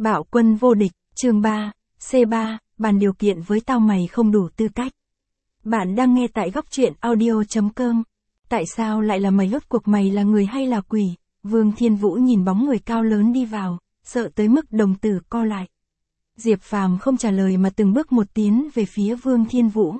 Bạo quân vô địch, chương 3, C3, bàn điều kiện với tao mày không đủ tư cách. Bạn đang nghe tại góc truyện audio.com. Tại sao lại là mày, rốt cuộc mày là người hay là quỷ? Vương Thiên Vũ nhìn bóng người cao lớn đi vào, sợ tới mức đồng tử co lại. Diệp Phàm không trả lời mà từng bước một tiến về phía Vương Thiên Vũ.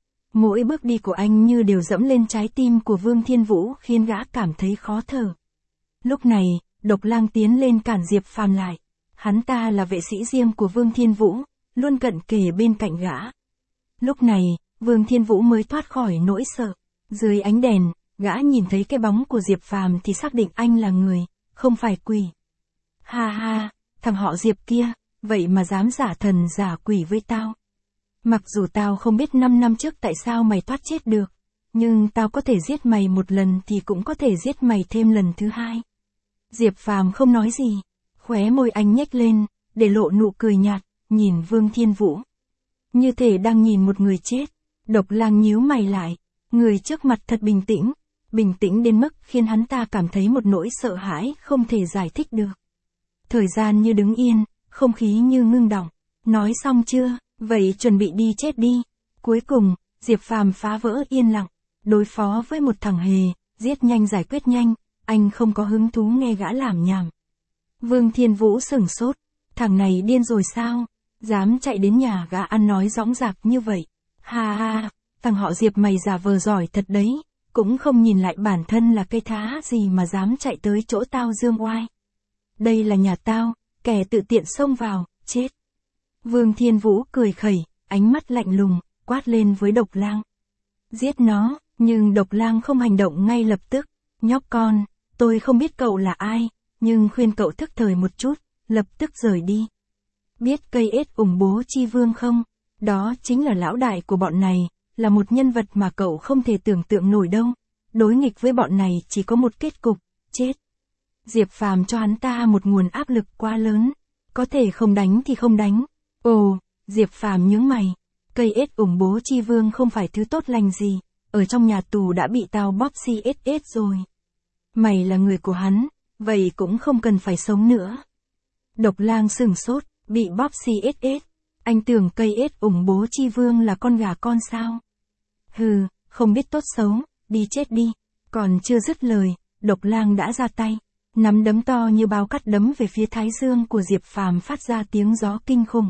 Mỗi bước đi của anh như đều dẫm lên trái tim của Vương Thiên Vũ khiến gã cảm thấy khó thở. Lúc này, Độc Lang tiến lên cản Diệp Phàm lại. Hắn ta là vệ sĩ riêng của Vương Thiên Vũ, luôn cận kề bên cạnh gã. Lúc này, Vương Thiên Vũ mới thoát khỏi nỗi sợ. Dưới ánh đèn, gã nhìn thấy cái bóng của Diệp Phàm thì xác định anh là người, không phải quỷ. Ha ha, thằng họ Diệp kia, vậy mà dám giả thần giả quỷ với tao. Mặc dù tao không biết 5 năm trước tại sao mày thoát chết được, nhưng tao có thể giết mày một lần thì cũng có thể giết mày thêm lần thứ hai. Diệp Phàm không nói gì, khóe môi anh nhếch lên, để lộ nụ cười nhạt, nhìn Vương Thiên Vũ. Như thể đang nhìn một người chết. Độc Lang nhíu mày lại, người trước mặt thật bình tĩnh đến mức khiến hắn ta cảm thấy một nỗi sợ hãi không thể giải thích được. Thời gian như đứng yên, không khí như ngưng đọng. Nói xong chưa, vậy chuẩn bị đi chết đi. Cuối cùng, Diệp Phàm phá vỡ yên lặng, đối phó với một thằng hề, giết nhanh giải quyết nhanh, anh không có hứng thú nghe gã làm nhảm. Vương Thiên Vũ sửng sốt, thằng này điên rồi sao, dám chạy đến nhà gã ăn nói dõng dạc như vậy. Ha ha, thằng họ Diệp mày giả vờ giỏi thật đấy, cũng không nhìn lại bản thân là cây thá gì mà dám chạy tới chỗ tao dương oai. Đây là nhà tao, kẻ tự tiện xông vào, chết. Vương Thiên Vũ cười khẩy, ánh mắt lạnh lùng, quát lên với Độc Lang. Giết nó, nhưng Độc Lang không hành động ngay lập tức. Nhóc con, tôi không biết cậu là ai, nhưng khuyên cậu thức thời một chút, lập tức rời đi. Biết cây ết ủng bố chi vương không? Đó chính là lão đại của bọn này, là một nhân vật mà cậu không thể tưởng tượng nổi đâu. Đối nghịch với bọn này chỉ có một kết cục, chết. Diệp Phàm cho hắn ta một nguồn áp lực quá lớn, có thể không đánh thì không đánh. Ồ, Diệp Phàm nhướng mày, cây ết ủng bố chi vương không phải thứ tốt lành gì, ở trong nhà tù đã bị tao bóp CSS rồi. Mày là người của hắn, vậy cũng không cần phải sống nữa. Độc Lang sửng sốt, bị bóp CSS, anh tưởng cây ết ủng bố chi vương là con gà con sao? Hừ, không biết tốt xấu, đi chết đi. Còn chưa dứt lời, Độc Lang đã ra tay, nắm đấm to như bao cắt đấm về phía thái dương của Diệp Phàm phát ra tiếng gió kinh khủng.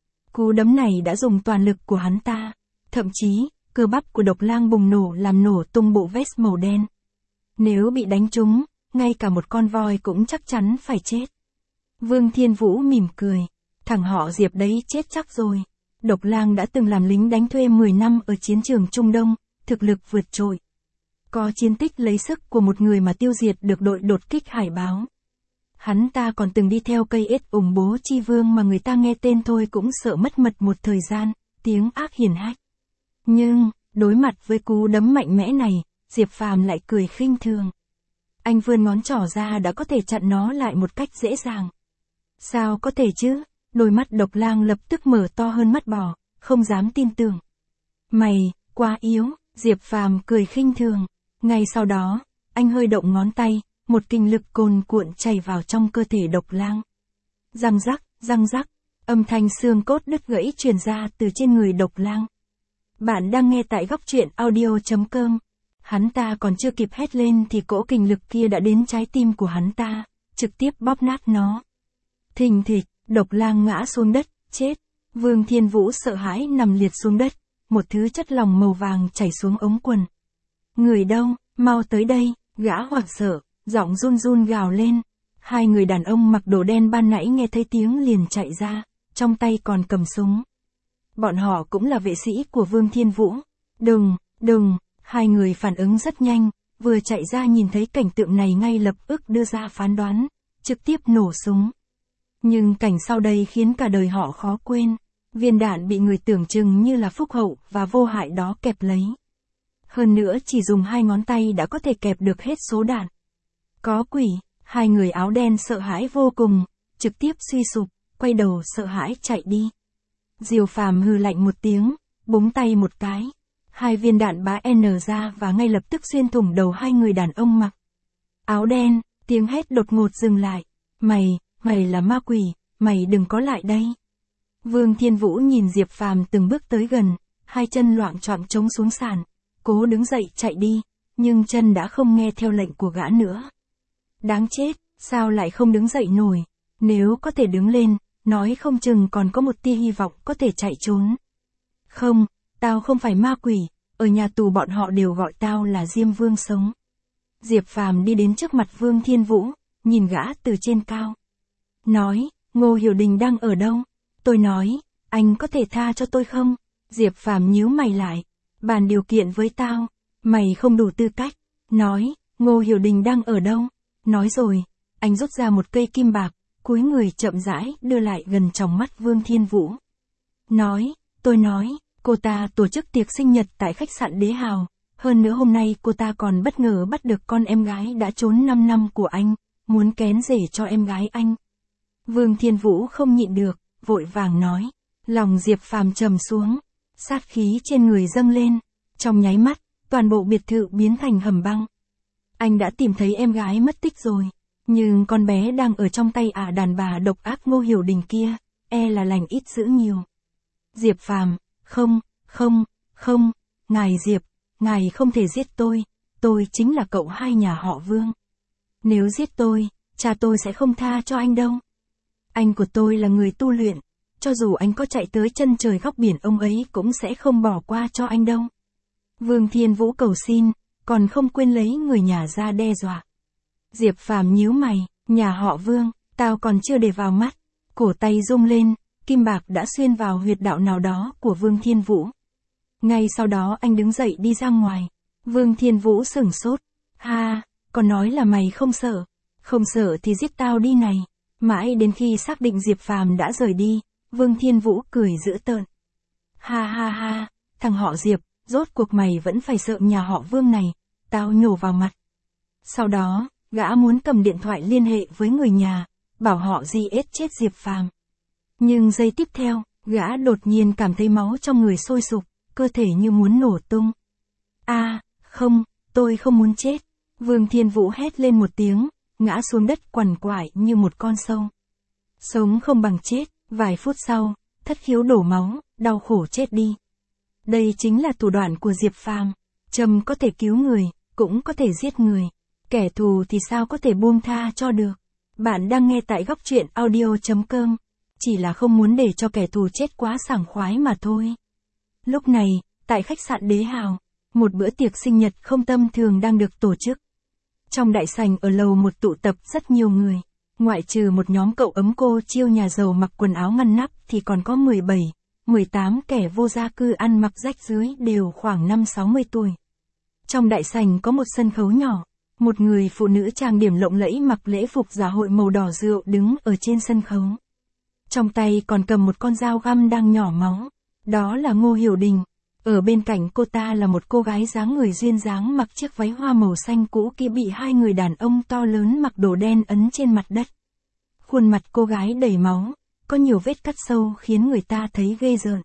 Cú đấm này đã dùng toàn lực của hắn ta, thậm chí, cơ bắp của Độc Lang bùng nổ làm nổ tung bộ vest màu đen. Nếu bị đánh trúng, ngay cả một con voi cũng chắc chắn phải chết. Vương Thiên Vũ mỉm cười, thằng họ Diệp đấy chết chắc rồi. Độc Lang đã từng làm lính đánh thuê 10 năm ở chiến trường Trung Đông, thực lực vượt trội. Có chiến tích lấy sức của một người mà tiêu diệt được đội đột kích hải báo. Hắn ta còn từng đi theo cây ết ủng bố chi vương mà người ta nghe tên thôi cũng sợ mất mật một thời gian, tiếng ác hiển hách. Nhưng, đối mặt với cú đấm mạnh mẽ này, Diệp Phàm lại cười khinh thường. Anh vươn ngón trỏ ra đã có thể chặn nó lại một cách dễ dàng. Sao có thể chứ? Đôi mắt Độc Lang lập tức mở to hơn mắt bò, không dám tin tưởng. Mày, quá yếu, Diệp Phàm cười khinh thường. Ngay sau đó, anh hơi động ngón tay, một kinh lực cồn cuộn chảy vào trong cơ thể Độc Lang. Răng rắc, âm thanh xương cốt đứt gãy truyền ra từ trên người Độc Lang. Bạn đang nghe tại góc truyện audio.com. Hắn ta còn chưa kịp hét lên thì cỗ kình lực kia đã đến trái tim của hắn ta, trực tiếp bóp nát nó. Thình thịch, Độc Lang ngã xuống đất, chết. Vương Thiên Vũ sợ hãi nằm liệt xuống đất, một thứ chất lỏng màu vàng chảy xuống ống quần. Người đâu, mau tới đây, gã hoảng sợ, giọng run run gào lên. Hai người đàn ông mặc đồ đen ban nãy nghe thấy tiếng liền chạy ra, trong tay còn cầm súng. Bọn họ cũng là vệ sĩ của Vương Thiên Vũ. Đừng, hai người phản ứng rất nhanh, vừa chạy ra nhìn thấy cảnh tượng này ngay lập tức đưa ra phán đoán, trực tiếp nổ súng. Nhưng cảnh sau đây khiến cả đời họ khó quên, viên đạn bị người tưởng chừng như là phúc hậu và vô hại đó kẹp lấy. Hơn nữa chỉ dùng 2 ngón tay đã có thể kẹp được hết số đạn. Có quỷ, hai người áo đen sợ hãi vô cùng, trực tiếp suy sụp, quay đầu sợ hãi chạy đi. Diệp Phàm hừ lạnh một tiếng, búng tay một cái. 2 viên đạn bá N ra và ngay lập tức xuyên thủng đầu hai người đàn ông mặc áo đen, tiếng hét đột ngột dừng lại. Mày là ma quỷ, mày đừng có lại đây. Vương Thiên Vũ nhìn Diệp Phàm từng bước tới gần, hai chân loạng choạng trống xuống sàn, cố đứng dậy chạy đi, nhưng chân đã không nghe theo lệnh của gã nữa. Đáng chết, sao lại không đứng dậy nổi, nếu có thể đứng lên, nói không chừng còn có một tia hy vọng có thể chạy trốn. Không, tao không phải ma quỷ, ở nhà tù bọn họ đều gọi tao là Diêm Vương sống. Diệp Phàm đi đến trước mặt Vương Thiên Vũ, nhìn gã từ trên cao. Nói, Ngô Hiểu Đình đang ở đâu? Tôi nói, anh có thể tha cho tôi không? Diệp Phàm nhíu mày lại, bàn điều kiện với tao, mày không đủ tư cách. Nói, Ngô Hiểu Đình đang ở đâu? Nói rồi, anh rút ra một cây kim bạc, cúi người chậm rãi đưa lại gần tròng mắt Vương Thiên Vũ. Nói, tôi nói, cô ta tổ chức tiệc sinh nhật tại khách sạn Đế Hào, hơn nữa hôm nay cô ta còn bất ngờ bắt được con em gái đã trốn 5 năm của anh, muốn kén rể cho em gái anh. Vương Thiên Vũ không nhịn được, vội vàng nói, lòng Diệp Phàm trầm xuống, sát khí trên người dâng lên, trong nháy mắt, toàn bộ biệt thự biến thành hầm băng. Anh đã tìm thấy em gái mất tích rồi, nhưng con bé đang ở trong tay đàn bà độc ác Ngô Hiểu Đình kia, là lành ít dữ nhiều. Diệp Phàm, không, ngài Diệp, ngài không thể giết tôi chính là cậu hai nhà họ Vương. Nếu giết tôi, cha tôi sẽ không tha cho anh đâu. Anh của tôi là người tu luyện, cho dù anh có chạy tới chân trời góc biển ông ấy cũng sẽ không bỏ qua cho anh đâu. Vương Thiên Vũ cầu xin, còn không quên lấy người nhà ra đe dọa. Diệp Phàm nhíu mày, nhà họ Vương, tao còn chưa để vào mắt. Cổ tay rung lên, kim bạc đã xuyên vào huyệt đạo nào đó của Vương Thiên Vũ. Ngay sau đó anh đứng dậy đi ra ngoài. Vương Thiên Vũ sửng sốt. Ha, còn nói là mày không sợ. Không sợ thì giết tao đi này. Mãi đến khi xác định Diệp Phàm đã rời đi, Vương Thiên Vũ cười dữ tợn. Ha, thằng họ Diệp, rốt cuộc mày vẫn phải sợ nhà họ Vương này, tao nhổ vào mặt. Sau đó, gã muốn cầm điện thoại liên hệ với người nhà, bảo họ giết chết Diệp Phàm. Nhưng giây tiếp theo, gã đột nhiên cảm thấy máu trong người sôi sục, cơ thể như muốn nổ tung. Không, tôi không muốn chết. Vương Thiên Vũ hét lên một tiếng, ngã xuống đất quằn quại như một con sâu. Sống không bằng chết, vài phút sau, thất khiếu đổ máu, đau khổ chết đi. Đây chính là thủ đoạn của Diệp Phàm, trầm có thể cứu người, cũng có thể giết người. Kẻ thù thì sao có thể buông tha cho được. Bạn đang nghe tại góc truyện audio.com, chỉ là không muốn để cho kẻ thù chết quá sảng khoái mà thôi. Lúc này, tại khách sạn Đế Hào, một bữa tiệc sinh nhật không tầm thường đang được tổ chức. Trong đại sảnh ở lầu một tụ tập rất nhiều người, ngoại trừ một nhóm cậu ấm cô chiêu nhà giàu mặc quần áo ngăn nắp thì còn có 17, 18 kẻ vô gia cư ăn mặc rách rưới đều khoảng 5-60 tuổi. Trong đại sảnh có một sân khấu nhỏ, một người phụ nữ trang điểm lộng lẫy mặc lễ phục dạ hội màu đỏ rượu đứng ở trên sân khấu. Trong tay còn cầm một con dao găm đang nhỏ máu, đó là Ngô Hiểu Đình. Ở bên cạnh cô ta là một cô gái dáng người duyên dáng mặc chiếc váy hoa màu xanh cũ kia bị hai người đàn ông to lớn mặc đồ đen ấn trên mặt đất. Khuôn mặt cô gái đầy máu, có nhiều vết cắt sâu khiến người ta thấy ghê rợn.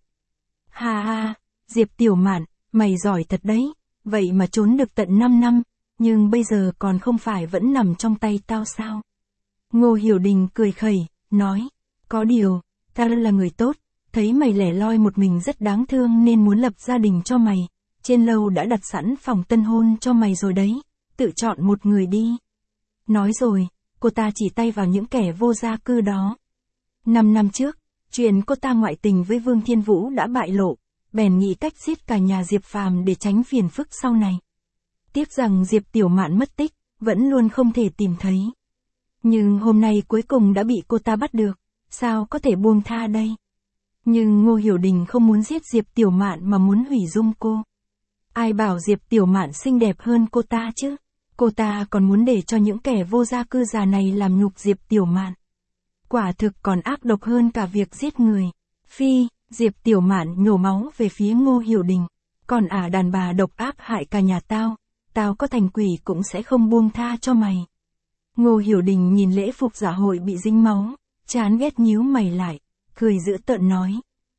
Ha, Diệp Tiểu Mạn, mày giỏi thật đấy, vậy mà trốn được tận 5 năm, nhưng bây giờ còn không phải vẫn nằm trong tay tao sao? Ngô Hiểu Đình cười khẩy, nói, có điều, tao là người tốt. Thấy mày lẻ loi một mình rất đáng thương nên muốn lập gia đình cho mày, trên lầu đã đặt sẵn phòng tân hôn cho mày rồi đấy, tự chọn một người đi. Nói rồi, cô ta chỉ tay vào những kẻ vô gia cư đó. 5 năm trước, chuyện cô ta ngoại tình với Vương Thiên Vũ đã bại lộ, bèn nghĩ cách giết cả nhà Diệp Phàm để tránh phiền phức sau này. Tiếc rằng Diệp Tiểu Mạn mất tích, vẫn luôn không thể tìm thấy. Nhưng hôm nay cuối cùng đã bị cô ta bắt được, sao có thể buông tha đây? Nhưng Ngô Hiểu Đình không muốn giết Diệp Tiểu Mạn mà muốn hủy dung cô. Ai bảo Diệp Tiểu Mạn xinh đẹp hơn cô ta chứ? Cô ta còn muốn để cho những kẻ vô gia cư già này làm nhục Diệp Tiểu Mạn. Quả thực còn ác độc hơn cả việc giết người. Phi, Diệp Tiểu Mạn nhổ máu về phía Ngô Hiểu Đình. Còn đàn bà độc ác hại cả nhà tao có thành quỷ cũng sẽ không buông tha cho mày. Ngô Hiểu Đình nhìn lễ phục dạ hội bị dính máu, chán ghét nhíu mày lại, cười dữ tợn nói.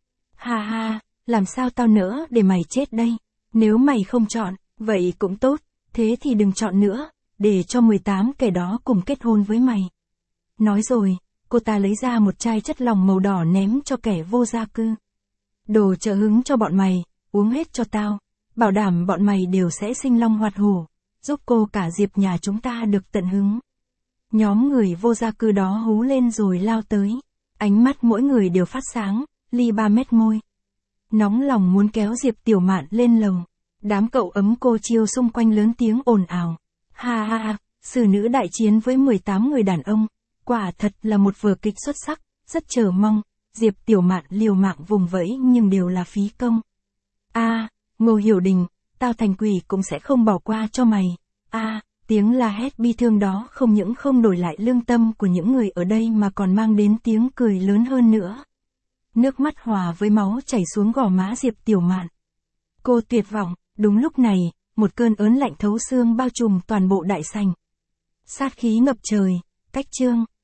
Ha, làm sao tao nỡ để mày chết đây? Nếu mày không chọn, vậy cũng tốt, thế thì đừng chọn nữa, để cho 18 kẻ đó cùng kết hôn với mày. Nói rồi, cô ta lấy ra một chai chất lỏng màu đỏ ném cho kẻ vô gia cư. Đồ trợ hứng cho bọn mày, uống hết cho tao, bảo đảm bọn mày đều sẽ sinh long hoạt hổ, giúp cô cả Diệp nhà chúng ta được tận hứng. Nhóm người vô gia cư đó hú lên rồi lao tới, ánh mắt mỗi người đều phát sáng, ly 3 mét môi. Nóng lòng muốn kéo Diệp Tiểu Mạn lên lầu. Đám cậu ấm cô chiêu xung quanh lớn tiếng ồn ào. Ha ha ha, xử nữ đại chiến với 18 người đàn ông, quả thật là một vở kịch xuất sắc, rất chờ mong. Diệp Tiểu Mạn liều mạng vùng vẫy nhưng đều là phí công. Ngô Hiểu Đình, tao thành quỷ cũng sẽ không bỏ qua cho mày. Tiếng la hét bi thương đó không những không đổi lại lương tâm của những người ở đây mà còn mang đến tiếng cười lớn hơn nữa. Nước mắt hòa với máu chảy xuống gò má Diệp Tiểu Mạn. Cô tuyệt vọng, đúng lúc này, một cơn ớn lạnh thấu xương bao trùm toàn bộ đại sảnh. Sát khí ngập trời, cách Trương